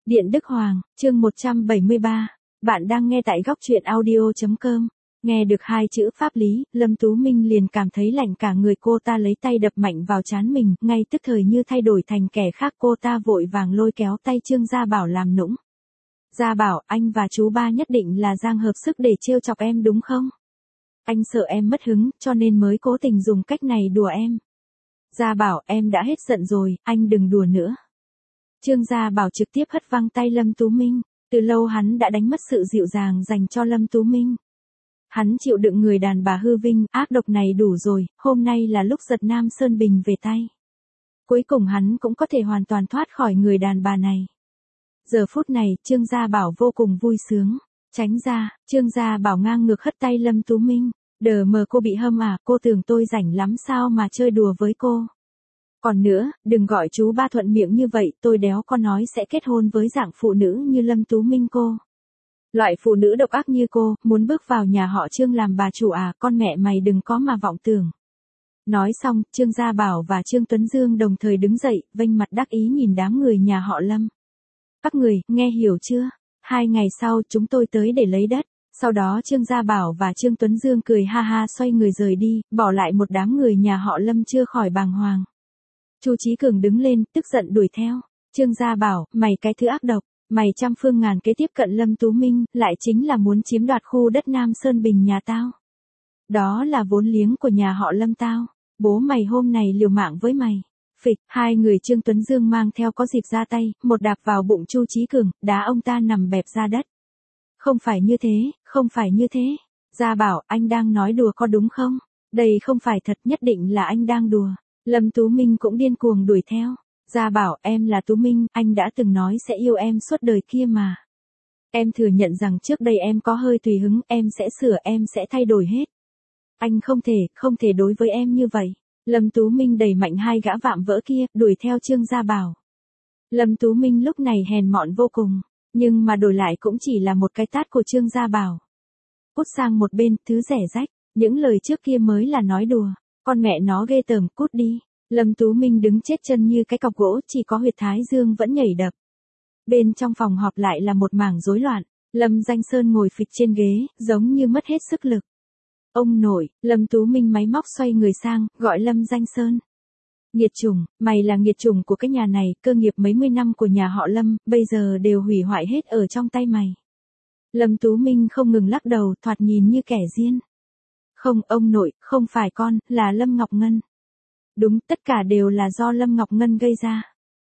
Điện Đức Hoàng, chương 173. Bạn đang nghe tại góc truyện audio.com. Nghe được hai chữ pháp lý, Lâm Tú Minh liền cảm thấy lạnh cả người, cô ta lấy tay đập mạnh vào trán mình, ngay tức thời như thay đổi thành kẻ khác, cô ta vội vàng lôi kéo tay Trương Gia Bảo làm nũng. Gia Bảo, anh và chú ba nhất định là giang hợp sức để trêu chọc em đúng không? Anh sợ em mất hứng, cho nên mới cố tình dùng cách này đùa em. Gia Bảo, em đã hết giận rồi, anh đừng đùa nữa. Trương Gia Bảo trực tiếp hất văng tay Lâm Tú Minh, từ lâu hắn đã đánh mất sự dịu dàng dành cho Lâm Tú Minh. Hắn chịu đựng người đàn bà hư vinh, ác độc này đủ rồi, hôm nay là lúc giật Nam Sơn Bình về tay. Cuối cùng hắn cũng có thể hoàn toàn thoát khỏi người đàn bà này. Giờ phút này, Trương Gia Bảo vô cùng vui sướng. Tránh ra, Trương Gia Bảo ngang ngược hất tay Lâm Tú Minh. Đờ mờ, cô bị hâm à, cô tưởng tôi rảnh lắm sao mà chơi đùa với cô. Còn nữa, đừng gọi chú ba thuận miệng như vậy, tôi đéo có nói sẽ kết hôn với dạng phụ nữ như Lâm Tú Minh cô. Loại phụ nữ độc ác như cô, muốn bước vào nhà họ Trương làm bà chủ à, con mẹ mày đừng có mà vọng tưởng. Nói xong, Trương Gia Bảo và Trương Tuấn Dương đồng thời đứng dậy, vênh mặt đắc ý nhìn đám người nhà họ Lâm. Các người, nghe hiểu chưa? 2 ngày sau chúng tôi tới để lấy đất. Sau đó Trương Gia Bảo và Trương Tuấn Dương cười ha ha xoay người rời đi, bỏ lại một đám người nhà họ Lâm chưa khỏi bàng hoàng. Chu Chí Cường đứng lên, tức giận đuổi theo. Trương Gia Bảo, mày cái thứ ác độc, mày trăm phương ngàn kế tiếp cận Lâm Tú Minh, lại chính là muốn chiếm đoạt khu đất Nam Sơn Bình nhà tao. Đó là vốn liếng của nhà họ Lâm tao. Bố mày hôm này liều mạng với mày. Phịch, hai người Trương Tuấn Dương mang theo có dịp ra tay, một đạp vào bụng Chu Chí Cường, đá ông ta nằm bẹp ra đất. Không phải như thế, không phải như thế. Gia Bảo, anh đang nói đùa có đúng không? Đây không phải thật, nhất định là anh đang đùa. Lâm Tú Minh cũng điên cuồng đuổi theo. Gia Bảo, em là Tú Minh, anh đã từng nói sẽ yêu em suốt đời kia mà. Em thừa nhận rằng trước đây em có hơi tùy hứng, em sẽ sửa, em sẽ thay đổi hết. Anh không thể đối với em như vậy. Lâm Tú Minh đẩy mạnh hai gã vạm vỡ kia, đuổi theo Trương Gia Bảo. Lâm Tú Minh lúc này hèn mọn vô cùng, nhưng mà đổi lại cũng chỉ là một cái tát của Trương Gia Bảo. Cút sang một bên, thứ rẻ rách, những lời trước kia mới là nói đùa. Con mẹ nó ghê tởm, cút đi. Lâm Tú Minh đứng chết chân như cái cọc gỗ, chỉ có huyệt thái dương vẫn nhảy đập. Bên trong phòng họp lại là một mảng rối loạn. Lâm Danh Sơn ngồi phịch trên ghế, giống như mất hết sức lực. Ông nội, Lâm Tú Minh máy móc xoay người sang, gọi Lâm Danh Sơn. Nghiệt chủng, mày là nghiệt chủng của cái nhà này, cơ nghiệp mấy mươi năm của nhà họ Lâm, bây giờ đều hủy hoại hết ở trong tay mày. Lâm Tú Minh không ngừng lắc đầu, thoạt nhìn như kẻ điên. Không, ông nội, không phải con, là Lâm Ngọc Ngân. Đúng, tất cả đều là do Lâm Ngọc Ngân gây ra.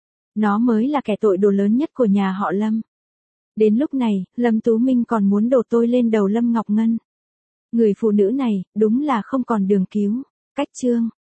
Nó mới là kẻ tội đồ lớn nhất của nhà họ Lâm. Đến lúc này, Lâm Tú Minh còn muốn đổ tôi lên đầu Lâm Ngọc Ngân. Người phụ nữ này, đúng là không còn đường cứu. Cách chương.